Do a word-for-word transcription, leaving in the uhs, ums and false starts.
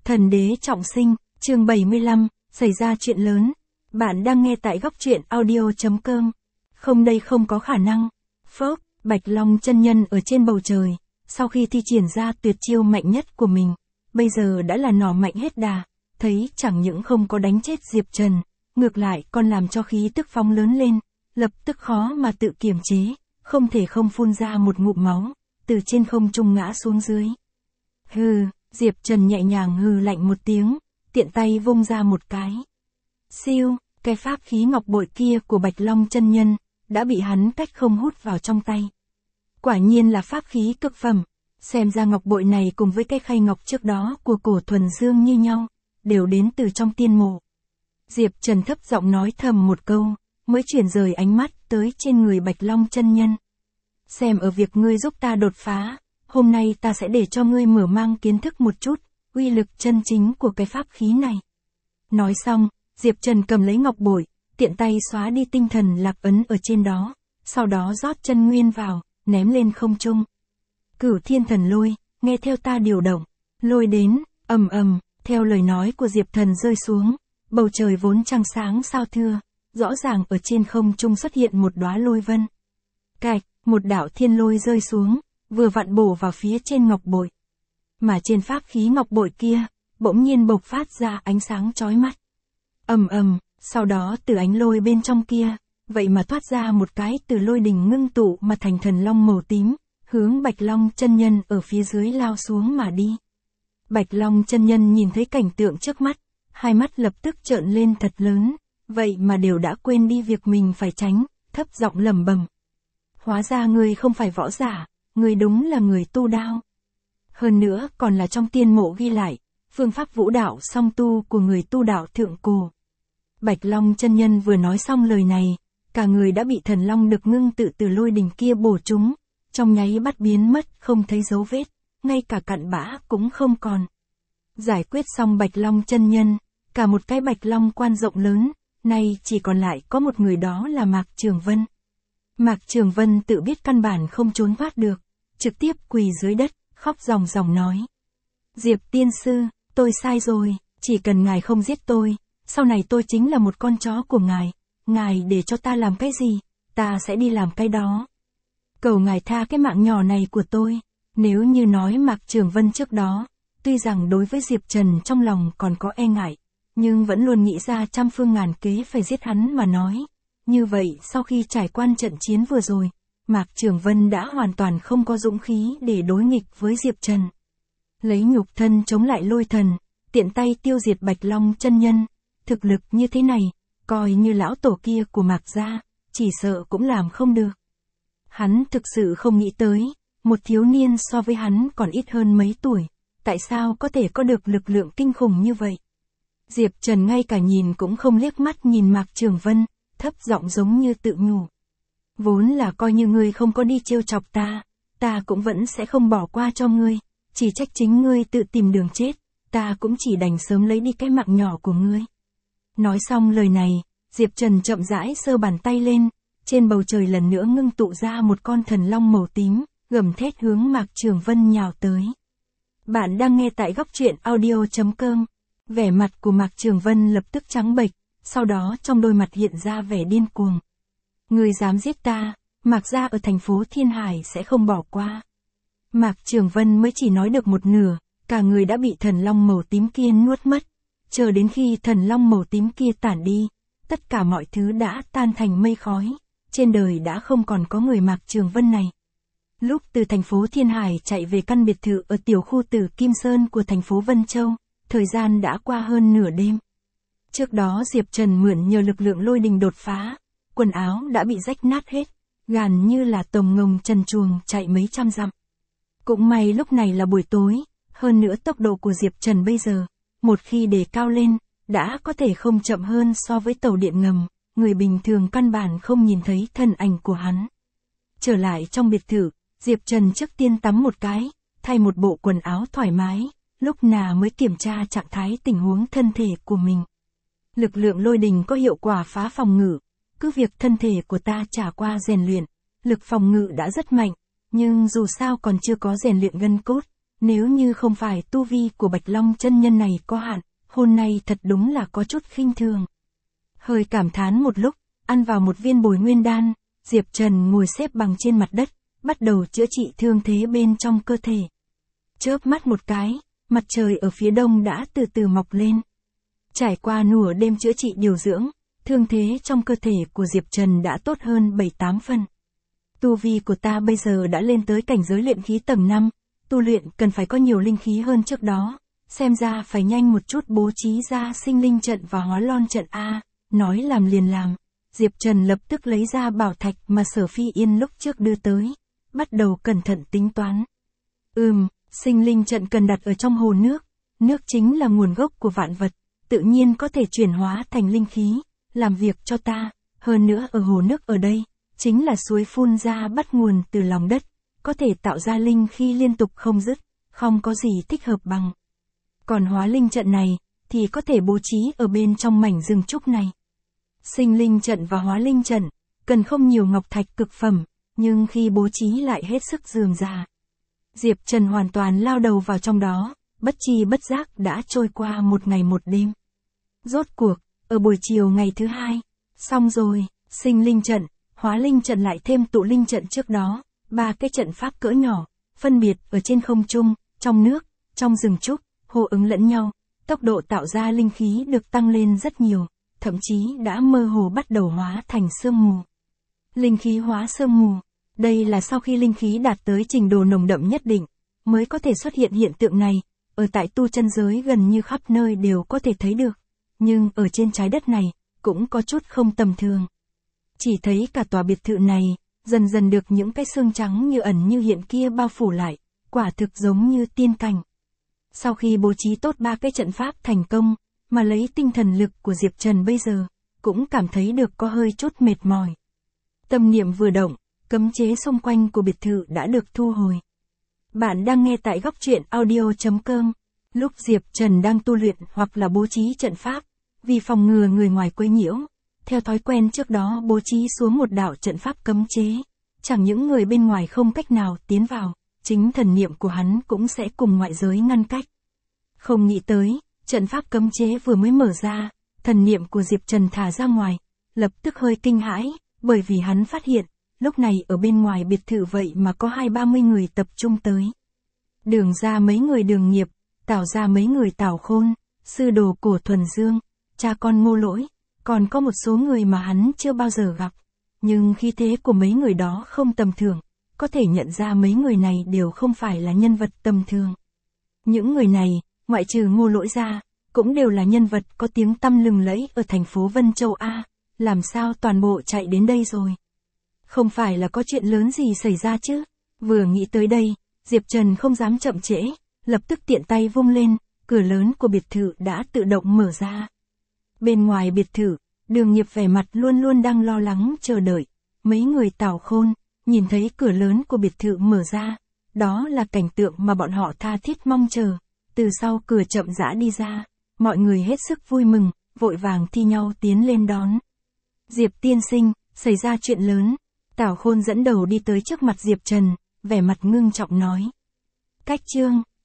Thần đế trọng sinh, chương bảy mươi lăm, xảy ra chuyện lớn. Bạn đang nghe tại góc truyện audio chấm com. Không, đây không có khả năng. Phốc, Bạch Long chân nhân ở trên bầu trời, sau khi thi triển ra tuyệt chiêu mạnh nhất của mình, bây giờ đã là nỏ mạnh hết đà, thấy chẳng những không có đánh chết Diệp Trần, ngược lại còn làm cho khí tức phóng lớn lên, lập tức khó mà tự kiềm chế, không thể không phun ra một ngụm máu, từ trên không trung ngã xuống dưới. Hừ, Diệp Trần nhẹ nhàng hừ lạnh một tiếng, tiện tay vung ra một cái. Siêu, cái pháp khí ngọc bội kia của Bạch Long chân nhân, đã bị hắn cách không hút vào trong tay. Quả nhiên là pháp khí cực phẩm, xem ra ngọc bội này cùng với cái khay ngọc trước đó của Cổ Thuần Dương như nhau, đều đến từ trong tiên mộ. Diệp Trần thấp giọng nói thầm một câu, mới chuyển rời ánh mắt tới trên người Bạch Long chân nhân. Xem ở việc ngươi giúp ta đột phá, hôm nay ta sẽ để cho ngươi mở mang kiến thức một chút, uy lực chân chính của cái pháp khí này. Nói xong, Diệp Trần cầm lấy ngọc bội, tiện tay xóa đi tinh thần lạc ấn ở trên đó, sau đó rót chân nguyên vào, ném lên không trung. Cửu thiên thần lôi, nghe theo ta điều động, lôi đến, ầm ầm, theo lời nói của Diệp Thần rơi xuống, bầu trời vốn trăng sáng sao thưa, rõ ràng ở trên không trung xuất hiện một đóa lôi vân. Cạch, một đạo thiên lôi rơi xuống, vừa vặn bổ vào phía trên ngọc bội. Mà trên pháp khí ngọc bội kia, bỗng nhiên bộc phát ra ánh sáng chói mắt. Ầm ầm, sau đó từ ánh lôi bên trong kia, vậy mà thoát ra một cái từ lôi đỉnh ngưng tụ mà thành thần long màu tím, hướng Bạch Long chân nhân ở phía dưới lao xuống mà đi. Bạch Long chân nhân nhìn thấy cảnh tượng trước mắt, hai mắt lập tức trợn lên thật lớn, vậy mà đều đã quên đi việc mình phải tránh, thấp giọng lẩm bẩm. Hóa ra ngươi không phải võ giả, ngươi đúng là người tu đao. Hơn nữa còn là trong tiên mộ ghi lại, phương pháp vũ đạo song tu của người tu đạo thượng cổ. Bạch Long chân nhân vừa nói xong lời này, cả người đã bị thần long được ngưng tự từ lôi đỉnh kia bổ trúng, trong nháy bắt biến mất không thấy dấu vết, ngay cả cặn bã cũng không còn. Giải quyết xong Bạch Long chân nhân, cả một cái Bạch Long quan rộng lớn, nay chỉ còn lại có một người, đó là Mạc Trường Vân. Mạc Trường Vân tự biết căn bản không trốn thoát được, trực tiếp quỳ dưới đất, khóc ròng ròng nói. Diệp tiên sư, tôi sai rồi, chỉ cần ngài không giết tôi, sau này tôi chính là một con chó của ngài, ngài để cho ta làm cái gì, ta sẽ đi làm cái đó. Cầu ngài tha cái mạng nhỏ này của tôi. Nếu như nói Mạc Trường Vân trước đó, tuy rằng đối với Diệp Trần trong lòng còn có e ngại, nhưng vẫn luôn nghĩ ra trăm phương ngàn kế phải giết hắn mà nói. Như vậy sau khi trải qua trận chiến vừa rồi, Mạc Trường Vân đã hoàn toàn không có dũng khí để đối nghịch với Diệp Trần. Lấy nhục thân chống lại lôi thần, tiện tay tiêu diệt Bạch Long chân nhân, thực lực như thế này, coi như lão tổ kia của Mạc gia, chỉ sợ cũng làm không được. Hắn thực sự không nghĩ tới, một thiếu niên so với hắn còn ít hơn mấy tuổi, tại sao có thể có được lực lượng kinh khủng như vậy. Diệp Trần ngay cả nhìn cũng không liếc mắt nhìn Mạc Trường Vân, thấp giọng giống như tự nhủ. Vốn là coi như ngươi không có đi trêu chọc ta, ta cũng vẫn sẽ không bỏ qua cho ngươi, chỉ trách chính ngươi tự tìm đường chết, ta cũng chỉ đành sớm lấy đi cái mạng nhỏ của ngươi. Nói xong lời này, Diệp Trần chậm rãi giơ bàn tay lên, trên bầu trời lần nữa ngưng tụ ra một con thần long màu tím, gầm thét hướng Mạc Trường Vân nhào tới. Bạn đang nghe tại góc truyện audio chấm com. Vẻ mặt của Mạc Trường Vân lập tức trắng bệch, sau đó trong đôi mặt hiện ra vẻ điên cuồng. Ngươi dám giết ta, Mạc gia ở thành phố Thiên Hải sẽ không bỏ qua. Mạc Trường Vân mới chỉ nói được một nửa, cả người đã bị thần long màu tím kia nuốt mất. Chờ đến khi thần long màu tím kia tản đi, tất cả mọi thứ đã tan thành mây khói, trên đời đã không còn có người Mạc Trường Vân này. Lúc từ thành phố Thiên Hải chạy về căn biệt thự ở tiểu khu Tử Kim Sơn của thành phố Vân Châu, thời gian đã qua hơn nửa đêm. Trước đó Diệp Trần mượn nhờ lực lượng lôi đình đột phá, quần áo đã bị rách nát hết, gàn như là tồng ngồng trần truồng chạy mấy trăm dặm. Cũng may lúc này là buổi tối, hơn nữa tốc độ của Diệp Trần bây giờ, một khi đề cao lên, đã có thể không chậm hơn so với tàu điện ngầm, người bình thường căn bản không nhìn thấy thân ảnh của hắn. Trở lại trong biệt thự, Diệp Trần trước tiên tắm một cái, thay một bộ quần áo thoải mái, lúc nào mới kiểm tra trạng thái tình huống thân thể của mình. Lực lượng lôi đình có hiệu quả phá phòng ngự, cứ việc thân thể của ta trải qua rèn luyện, lực phòng ngự đã rất mạnh, nhưng dù sao còn chưa có rèn luyện gân cốt, nếu như không phải tu vi của Bạch Long chân nhân này có hạn, hôm nay thật đúng là có chút khinh thường. Hơi cảm thán một lúc, ăn vào một viên bồi nguyên đan, Diệp Trần ngồi xếp bằng trên mặt đất, bắt đầu chữa trị thương thế bên trong cơ thể. Chớp mắt một cái, mặt trời ở phía đông đã từ từ mọc lên. Trải qua nửa đêm chữa trị điều dưỡng, thương thế trong cơ thể của Diệp Trần đã tốt hơn bảy tám phần. Tu vi của ta bây giờ đã lên tới cảnh giới luyện khí tầng năm, tu luyện cần phải có nhiều linh khí hơn trước đó, xem ra phải nhanh một chút bố trí ra sinh linh trận và hóa lon trận A, nói làm liền làm. Diệp Trần lập tức lấy ra bảo thạch mà Sở Phi Yên lúc trước đưa tới, bắt đầu cẩn thận tính toán. Ừm, sinh linh trận cần đặt ở trong hồ nước, nước chính là nguồn gốc của vạn vật, tự nhiên có thể chuyển hóa thành linh khí, làm việc cho ta, hơn nữa ở hồ nước ở đây, chính là suối phun ra bắt nguồn từ lòng đất, có thể tạo ra linh khí liên tục không dứt, không có gì thích hợp bằng. Còn hóa linh trận này, thì có thể bố trí ở bên trong mảnh rừng trúc này. Sinh linh trận và hóa linh trận, cần không nhiều ngọc thạch cực phẩm, nhưng khi bố trí lại hết sức rườm rà. Diệp Trần hoàn toàn lao đầu vào trong đó, bất chi bất giác đã trôi qua một ngày một đêm. Rốt cuộc, ở buổi chiều ngày thứ hai, xong rồi, sinh linh trận, hóa linh trận lại thêm tụ linh trận trước đó, ba cái trận pháp cỡ nhỏ, phân biệt ở trên không trung, trong nước, trong rừng trúc, hô ứng lẫn nhau, tốc độ tạo ra linh khí được tăng lên rất nhiều, thậm chí đã mơ hồ bắt đầu hóa thành sương mù. Linh khí hóa sương mù, đây là sau khi linh khí đạt tới trình độ nồng đậm nhất định, mới có thể xuất hiện hiện tượng này, ở tại tu chân giới gần như khắp nơi đều có thể thấy được, nhưng ở trên trái đất này, cũng có chút không tầm thường. Chỉ thấy cả tòa biệt thự này, dần dần được những cái xương trắng như ẩn như hiện kia bao phủ lại, quả thực giống như tiên cảnh. Sau khi bố trí tốt ba cái trận pháp thành công, mà lấy tinh thần lực của Diệp Trần bây giờ, cũng cảm thấy được có hơi chút mệt mỏi. Tâm niệm vừa động, cấm chế xung quanh của biệt thự đã được thu hồi. Bạn đang nghe tại góc truyện audio chấm com. Lúc Diệp Trần đang tu luyện hoặc là bố trí trận pháp, vì phòng ngừa người ngoài quấy nhiễu, theo thói quen trước đó bố trí xuống một đạo trận pháp cấm chế, chẳng những người bên ngoài không cách nào tiến vào, chính thần niệm của hắn cũng sẽ cùng ngoại giới ngăn cách. Không nghĩ tới, trận pháp cấm chế vừa mới mở ra, thần niệm của Diệp Trần thả ra ngoài, lập tức hơi kinh hãi, bởi vì hắn phát hiện, lúc này ở bên ngoài biệt thự vậy mà có hai ba mươi người tập trung tới. Đường ra mấy người Đường Nghiệp, Tào ra mấy người Tào Khôn, sư đồ Cổ Thuần Dương, cha con Ngô Lỗi, còn có một số người mà hắn chưa bao giờ gặp, nhưng khí thế của mấy người đó không tầm thường, có thể nhận ra mấy người này đều không phải là nhân vật tầm thường. Những người này, ngoại trừ Ngô Lỗi ra, cũng đều là nhân vật có tiếng tăm lừng lẫy ở thành phố Vân Châu A, làm sao toàn bộ chạy đến đây rồi? Không phải là có chuyện lớn gì xảy ra chứ? Vừa nghĩ tới đây, Diệp Trần không dám chậm trễ, lập tức tiện tay vung lên, cửa lớn của biệt thự đã tự động mở ra. Bên ngoài biệt thự, Đường Nghiệp vẻ mặt luôn luôn đang lo lắng chờ đợi. Mấy người Tào Khôn, nhìn thấy cửa lớn của biệt thự mở ra, đó là cảnh tượng mà bọn họ tha thiết mong chờ. Từ sau cửa chậm rãi đi ra, mọi người hết sức vui mừng, vội vàng thi nhau tiến lên đón. Diệp tiên sinh, xảy ra chuyện lớn. Tào Khôn dẫn đầu đi tới trước mặt Diệp Trần, vẻ mặt ngưng trọng nói. Cách chương